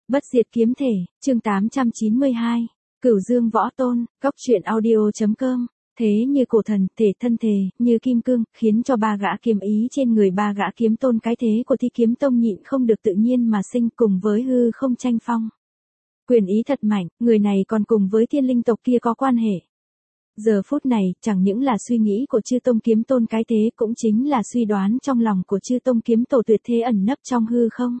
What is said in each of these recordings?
Bất diệt kiếm thể, chương 892, Cửu Dương võ tôn, góc truyện audio.com. Thế như cổ thần, thể thân thể, như kim cương, khiến cho ba gã kiếm ý trên người ba gã kiếm tôn cái thế của Thi Kiếm Tông nhịn không được tự nhiên mà sinh cùng với hư không tranh phong. Quyền ý thật mạnh, người này còn cùng với thiên linh tộc kia có quan hệ. Giờ phút này, chẳng những là suy nghĩ của chư tông kiếm tôn cái thế cũng chính là suy đoán trong lòng của chư tông kiếm tổ tuyệt thế ẩn nấp trong hư không.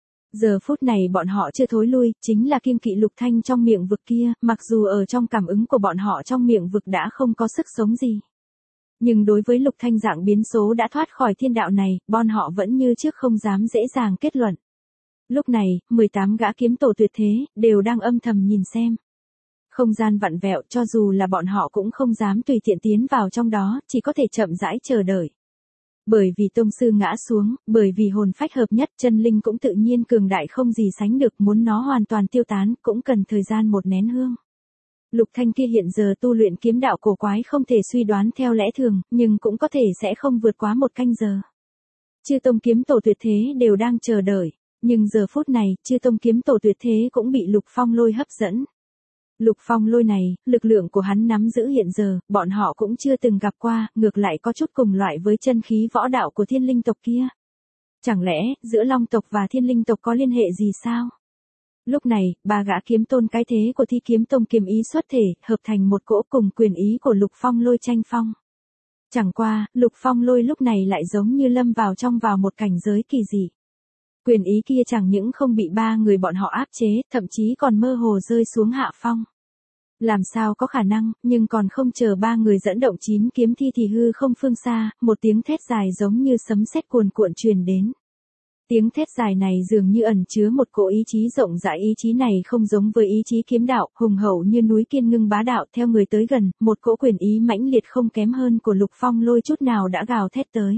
Giờ phút này bọn họ chưa thối lui, chính là kiêng kỵ Lục Thanh trong miệng vực kia, mặc dù ở trong cảm ứng của bọn họ trong miệng vực đã không có sức sống gì. Nhưng đối với Lục Thanh dạng biến số đã thoát khỏi thiên đạo này, bọn họ vẫn như trước không dám dễ dàng kết luận. Lúc này, 18 gã kiếm tổ tuyệt thế, đều đang âm thầm nhìn xem. Không gian vặn vẹo cho dù là bọn họ cũng không dám tùy tiện tiến vào trong đó, chỉ có thể chậm rãi chờ đợi. Bởi vì tông sư ngã xuống, bởi vì hồn phách hợp nhất chân linh cũng tự nhiên cường đại không gì sánh được, muốn nó hoàn toàn tiêu tán cũng cần thời gian một nén hương. Lục Thanh kia hiện giờ tu luyện kiếm đạo cổ quái không thể suy đoán theo lẽ thường, nhưng cũng có thể sẽ không vượt quá một canh giờ. Chư tông kiếm tổ tuyệt thế đều đang chờ đợi, nhưng giờ phút này, chư tông kiếm tổ tuyệt thế cũng bị Lục Phong lôi hấp dẫn. Lục Phong lôi này, lực lượng của hắn nắm giữ hiện giờ, bọn họ cũng chưa từng gặp qua, ngược lại có chút cùng loại với chân khí võ đạo của thiên linh tộc kia. Chẳng lẽ, giữa long tộc và thiên linh tộc có liên hệ gì sao? Lúc này, ba gã kiếm tôn cái thế của Thi Kiếm Tông kiếm ý xuất thể, hợp thành một cỗ cùng quyền ý của Lục Phong lôi tranh phong. Chẳng qua, Lục Phong lôi lúc này lại giống như lâm vào một cảnh giới kỳ dị. Quyền ý kia chẳng những không bị ba người bọn họ áp chế, thậm chí còn mơ hồ rơi xuống hạ phong. Làm sao có khả năng, nhưng còn không chờ ba người dẫn động 9 kiếm thi thì hư không phương xa, một tiếng thét dài giống như sấm sét cuồn cuộn truyền đến. Tiếng thét dài này dường như ẩn chứa một cỗ ý chí rộng rãi, ý chí này không giống với ý chí kiếm đạo, hùng hậu như núi kiên ngưng bá đạo, theo người tới gần, một cỗ quyền ý mãnh liệt không kém hơn của Lục Phong lôi chút nào đã gào thét tới.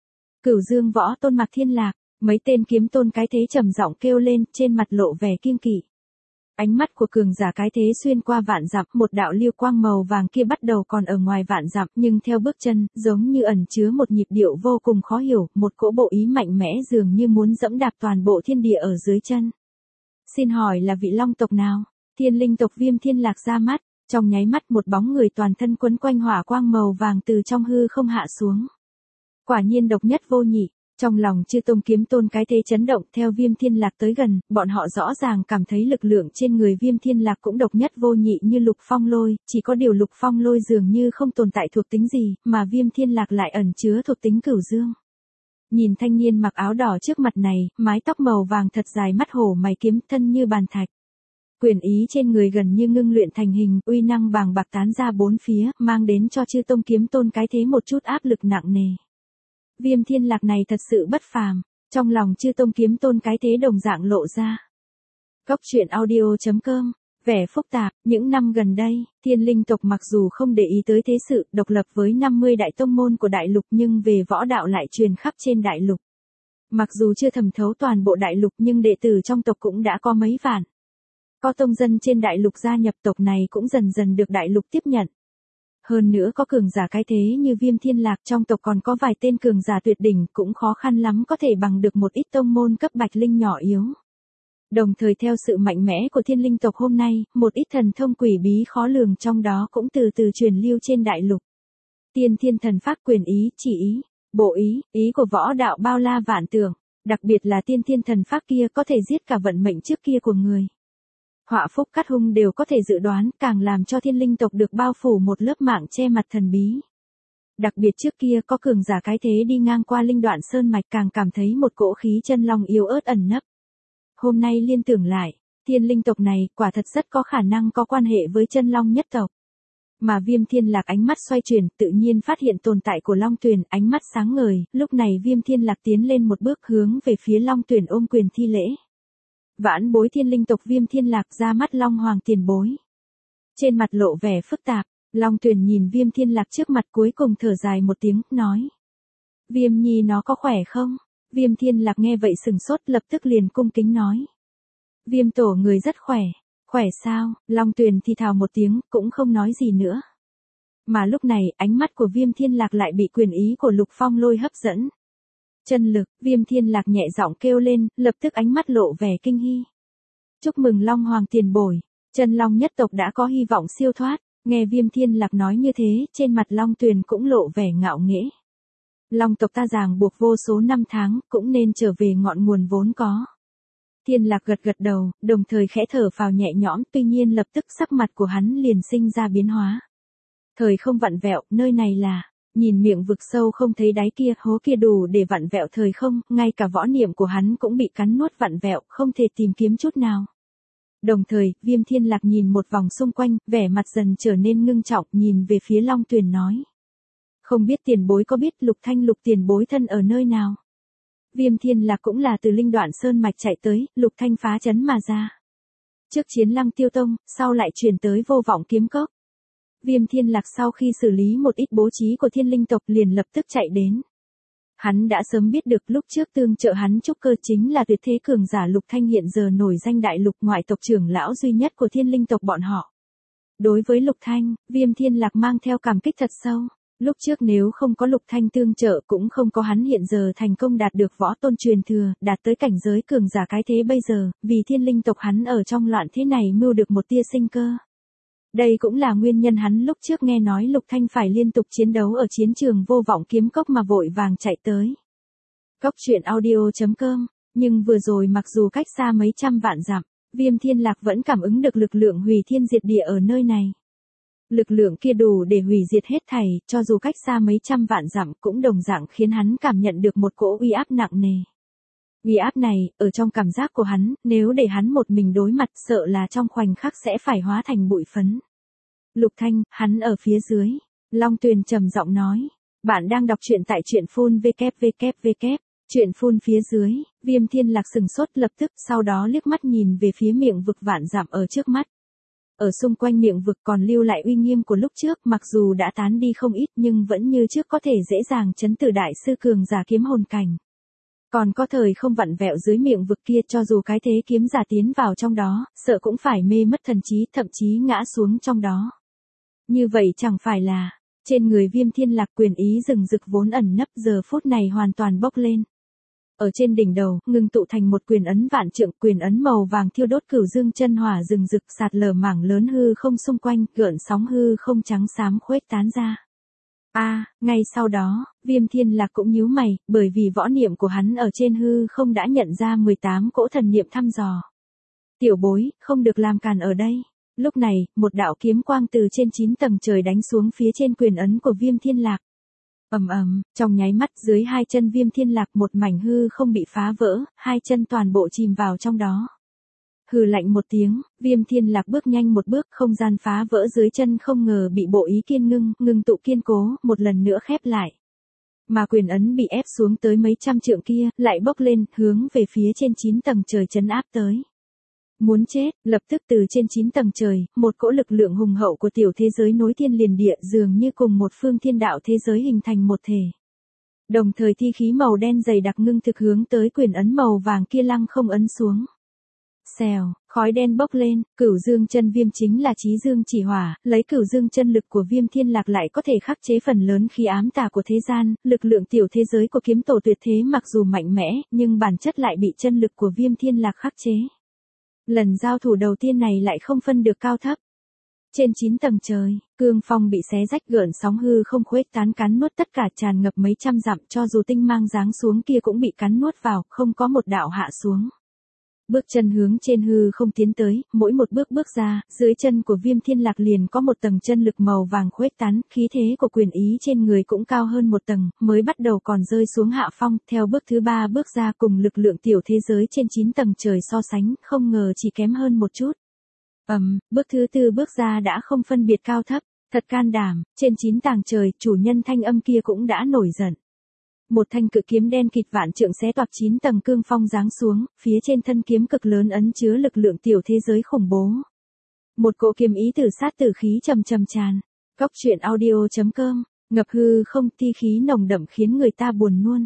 Cửu Dương võ tôn Mạc Thiên Lạc, mấy tên kiếm tôn cái thế trầm giọng kêu lên, trên mặt lộ vẻ kiêng kỵ. Ánh mắt của cường giả cái thế xuyên qua vạn dặm, một đạo lưu quang màu vàng kia bắt đầu còn ở ngoài vạn dặm, nhưng theo bước chân, giống như ẩn chứa một nhịp điệu vô cùng khó hiểu, một cỗ bộ ý mạnh mẽ dường như muốn dẫm đạp toàn bộ thiên địa ở dưới chân. Xin hỏi là vị long tộc nào? Thiên linh tộc Viêm Thiên Lạc ra mắt, trong nháy mắt một bóng người toàn thân quấn quanh hỏa quang màu vàng từ trong hư không hạ xuống. Quả nhiên độc nhất vô nhị. Trong lòng chư tông kiếm tôn cái thế chấn động, theo Viêm Thiên Lạc tới gần, bọn họ rõ ràng cảm thấy lực lượng trên người Viêm Thiên Lạc cũng độc nhất vô nhị như Lục Phong lôi, chỉ có điều Lục Phong lôi dường như không tồn tại thuộc tính gì, mà Viêm Thiên Lạc lại ẩn chứa thuộc tính cửu dương. Nhìn thanh niên mặc áo đỏ trước mặt này, mái tóc màu vàng thật dài, mắt hổ mày kiếm, thân như bàn thạch. Quyền ý trên người gần như ngưng luyện thành hình, uy năng bàng bạc tán ra bốn phía, mang đến cho chư tông kiếm tôn cái thế một chút áp lực nặng nề. Viêm Thiên Lạc này thật sự bất phàm, trong lòng chư tông kiếm tôn cái thế đồng dạng lộ ra. Góc truyện audio.com, vẻ phức tạp, những năm gần đây, thiên linh tộc mặc dù không để ý tới thế sự, độc lập với 50 đại tông môn của đại lục nhưng về võ đạo lại truyền khắp trên đại lục. Mặc dù chưa thẩm thấu toàn bộ đại lục nhưng đệ tử trong tộc cũng đã có mấy vạn. Có tông dân trên đại lục gia nhập tộc này cũng dần dần được đại lục tiếp nhận. Hơn nữa có cường giả cái thế như Viêm Thiên Lạc, trong tộc còn có vài tên cường giả tuyệt đỉnh, cũng khó khăn lắm có thể bằng được một ít tông môn cấp bạch linh nhỏ yếu. Đồng thời theo sự mạnh mẽ của thiên linh tộc hôm nay, một ít thần thông quỷ bí khó lường trong đó cũng từ từ truyền lưu trên đại lục. Tiên thiên thần pháp, quyền ý, chỉ ý, bộ ý, ý của võ đạo bao la vạn tượng, đặc biệt là tiên thiên thần pháp kia có thể giết cả vận mệnh trước kia của người. Họa phúc cắt hung đều có thể dự đoán, càng làm cho thiên linh tộc được bao phủ một lớp mạng che mặt thần bí. Đặc biệt trước kia có cường giả cái thế đi ngang qua linh đoạn sơn mạch càng cảm thấy một cỗ khí chân long yếu ớt ẩn nấp. Hôm nay liên tưởng lại, thiên linh tộc này quả thật rất có khả năng có quan hệ với chân long nhất tộc. Mà Viêm Thiên Lạc ánh mắt xoay chuyển, tự nhiên phát hiện tồn tại của Long Tuyền, ánh mắt sáng ngời, lúc này Viêm Thiên Lạc tiến lên một bước hướng về phía Long Tuyền ôm quyền thi lễ. Vãn bối thiên linh tộc Viêm Thiên Lạc ra mắt Long Hoàng tiền bối. Trên mặt lộ vẻ phức tạp, Long Tuyền nhìn Viêm Thiên Lạc trước mặt cuối cùng thở dài một tiếng, nói. Viêm nhi nó có khỏe không? Viêm Thiên Lạc nghe vậy sừng sốt, lập tức liền cung kính nói. Viêm tổ người rất khỏe. Khỏe sao? Long Tuyền thì thào một tiếng, cũng không nói gì nữa. Mà lúc này, ánh mắt của Viêm Thiên Lạc lại bị quyền ý của Lục Phong lôi hấp dẫn. Chân lực, Viêm Thiên Lạc nhẹ giọng kêu lên, lập tức ánh mắt lộ vẻ kinh hi. Chúc mừng Long Hoàng tiền bối, chân Long nhất tộc đã có hy vọng siêu thoát. Nghe Viêm Thiên Lạc nói như thế, trên mặt Long Tuyền cũng lộ vẻ ngạo nghễ. Long tộc ta ràng buộc vô số năm tháng, cũng nên trở về ngọn nguồn vốn có. Thiên Lạc gật gật đầu, đồng thời khẽ thở phào nhẹ nhõm, tuy nhiên lập tức sắc mặt của hắn liền sinh ra biến hóa. Thời không vặn vẹo, nơi này là, nhìn miệng vực sâu không thấy đáy kia, hố kia đủ để vặn vẹo thời không, ngay cả võ niệm của hắn cũng bị cắn nuốt vặn vẹo, không thể tìm kiếm chút nào. Đồng thời, Viêm Thiên Lạc nhìn một vòng xung quanh, vẻ mặt dần trở nên ngưng trọng, nhìn về phía Long Tuyền nói. Không biết tiền bối có biết Lục Thanh Lục tiền bối thân ở nơi nào? Viêm Thiên Lạc cũng là từ Linh Đoạn Sơn mạch chạy tới, Lục Thanh phá trấn mà ra. Trước chiến Lăng Tiêu Tông, sau lại chuyển tới Vô Vọng Kiếm Cốc. Viêm Thiên Lạc sau khi xử lý một ít bố trí của Thiên Linh tộc liền lập tức chạy đến. Hắn đã sớm biết được lúc trước tương trợ hắn trúc cơ chính là tuyệt thế cường giả Lục Thanh hiện giờ nổi danh đại lục ngoại tộc trưởng lão duy nhất của Thiên Linh tộc bọn họ. Đối với Lục Thanh, Viêm Thiên Lạc mang theo cảm kích thật sâu. Lúc trước nếu không có Lục Thanh tương trợ cũng không có hắn hiện giờ thành công đạt được võ tôn truyền thừa, đạt tới cảnh giới cường giả cái thế bây giờ, vì Thiên Linh tộc hắn ở trong loạn thế này mưu được một tia sinh cơ. Đây cũng là nguyên nhân hắn lúc trước nghe nói Lục Thanh phải liên tục chiến đấu ở chiến trường Vô Vọng Kiếm Cốc mà vội vàng chạy tới. Cốc truyện audio.com, nhưng vừa rồi mặc dù cách xa mấy trăm vạn dặm, Viêm Thiên Lạc vẫn cảm ứng được lực lượng hủy thiên diệt địa ở nơi này. Lực lượng kia đủ để hủy diệt hết thảy, cho dù cách xa mấy trăm vạn dặm cũng đồng dạng khiến hắn cảm nhận được một cỗ uy áp nặng nề. Uy áp này, ở trong cảm giác của hắn, nếu để hắn một mình đối mặt sợ là trong khoảnh khắc sẽ phải hóa thành bụi phấn. Lục Thanh, hắn ở phía dưới. Long Tuyền trầm giọng nói. Bạn đang đọc truyện tại truyện phun www. Truyện phun phía dưới, Viêm Thiên Lạc sừng sốt lập tức, sau đó liếc mắt nhìn về phía miệng vực vạn dặm ở trước mắt. Ở xung quanh miệng vực còn lưu lại uy nghiêm của lúc trước, mặc dù đã tán đi không ít nhưng vẫn như trước có thể dễ dàng chấn tử đại sư cường giả kiếm hồn cảnh. Còn có thời không vặn vẹo dưới miệng vực kia, cho dù cái thế kiếm giả tiến vào trong đó, sợ cũng phải mê mất thần trí, thậm chí ngã xuống trong đó. Như vậy chẳng phải là, trên người Viêm Thiên Lạc quyền ý rừng rực vốn ẩn nấp giờ phút này hoàn toàn bốc lên. Ở trên đỉnh đầu, ngưng tụ thành một quyền ấn vạn trượng, quyền ấn màu vàng thiêu đốt cửu dương chân hỏa rừng rực sạt lở mảng lớn hư không xung quanh, gợn sóng hư không trắng xám khuếch tán ra. Ngay sau đó, Viêm Thiên Lạc cũng nhíu mày, bởi vì võ niệm của hắn ở trên hư không đã nhận ra 18 cỗ thần niệm thăm dò. Tiểu bối, không được làm càn ở đây. Lúc này, một đạo kiếm quang từ trên 9 tầng trời đánh xuống phía trên quyền ấn của Viêm Thiên Lạc. Ầm ầm, trong nháy mắt dưới hai chân Viêm Thiên Lạc một mảnh hư không bị phá vỡ, hai chân toàn bộ chìm vào trong đó. Hừ lạnh một tiếng, Viêm Thiên Lạc bước nhanh một bước, không gian phá vỡ dưới chân không ngờ bị bộ ý kiên ngưng tụ kiên cố, một lần nữa khép lại. Mà quyền ấn bị ép xuống tới mấy trăm trượng kia, lại bốc lên, hướng về phía trên 9 tầng trời trấn áp tới. Muốn chết, lập tức từ trên 9 tầng trời, một cỗ lực lượng hùng hậu của tiểu thế giới nối thiên liền địa dường như cùng một phương thiên đạo thế giới hình thành một thể. Đồng thời thi khí màu đen dày đặc ngưng thực hướng tới quyền ấn màu vàng kia lăng không ấn xuống. Xèo, khói đen bốc lên, cửu dương chân viêm chính là chí dương chỉ hỏa, lấy cửu dương chân lực của Viêm Thiên Lạc lại có thể khắc chế phần lớn khí ám tà của thế gian, lực lượng tiểu thế giới của kiếm tổ tuyệt thế mặc dù mạnh mẽ, nhưng bản chất lại bị chân lực của Viêm Thiên Lạc khắc chế. Lần giao thủ đầu tiên này lại không phân được cao thấp. Trên 9 tầng trời, cương phong bị xé rách gợn sóng hư không khuếch tán cắn nuốt tất cả tràn ngập mấy trăm dặm, cho dù tinh mang giáng xuống kia cũng bị cắn nuốt vào, không có một đạo hạ xuống. Bước chân hướng trên hư không tiến tới, mỗi một bước bước ra, dưới chân của Viêm Thiên Lạc liền có một tầng chân lực màu vàng khuếch tán, khí thế của quyền ý trên người cũng cao hơn một tầng, mới bắt đầu còn rơi xuống hạ phong, theo bước thứ 3 bước ra cùng lực lượng tiểu thế giới trên 9 tầng trời so sánh, không ngờ chỉ kém hơn một chút. Bước thứ 4 bước ra đã không phân biệt cao thấp, thật can đảm, trên 9 tầng trời, chủ nhân thanh âm kia cũng đã nổi giận. Một thanh cự kiếm đen kịt vạn trượng xé toạc 9 tầng cương phong giáng xuống, phía trên thân kiếm cực lớn ấn chứa lực lượng tiểu thế giới khủng bố. Một cỗ kiếm ý tử sát tử khí trầm tràn. Cốc truyện audio.com, ngập hư không ti khí nồng đậm khiến người ta buồn nôn.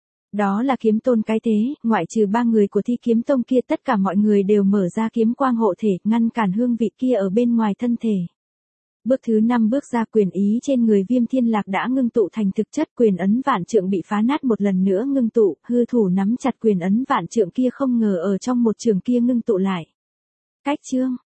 Đó là kiếm tôn cái thế, ngoại trừ 3 người của thi kiếm tông kia tất cả mọi người đều mở ra kiếm quang hộ thể, ngăn cản hương vị kia ở bên ngoài thân thể. Bước thứ 5 bước ra quyền ý trên người Viêm Thiên Lạc đã ngưng tụ thành thực chất, quyền ấn vạn trượng bị phá nát một lần nữa ngưng tụ, hư thủ nắm chặt quyền ấn vạn trượng kia không ngờ ở trong một trường kia ngưng tụ lại. Cách chương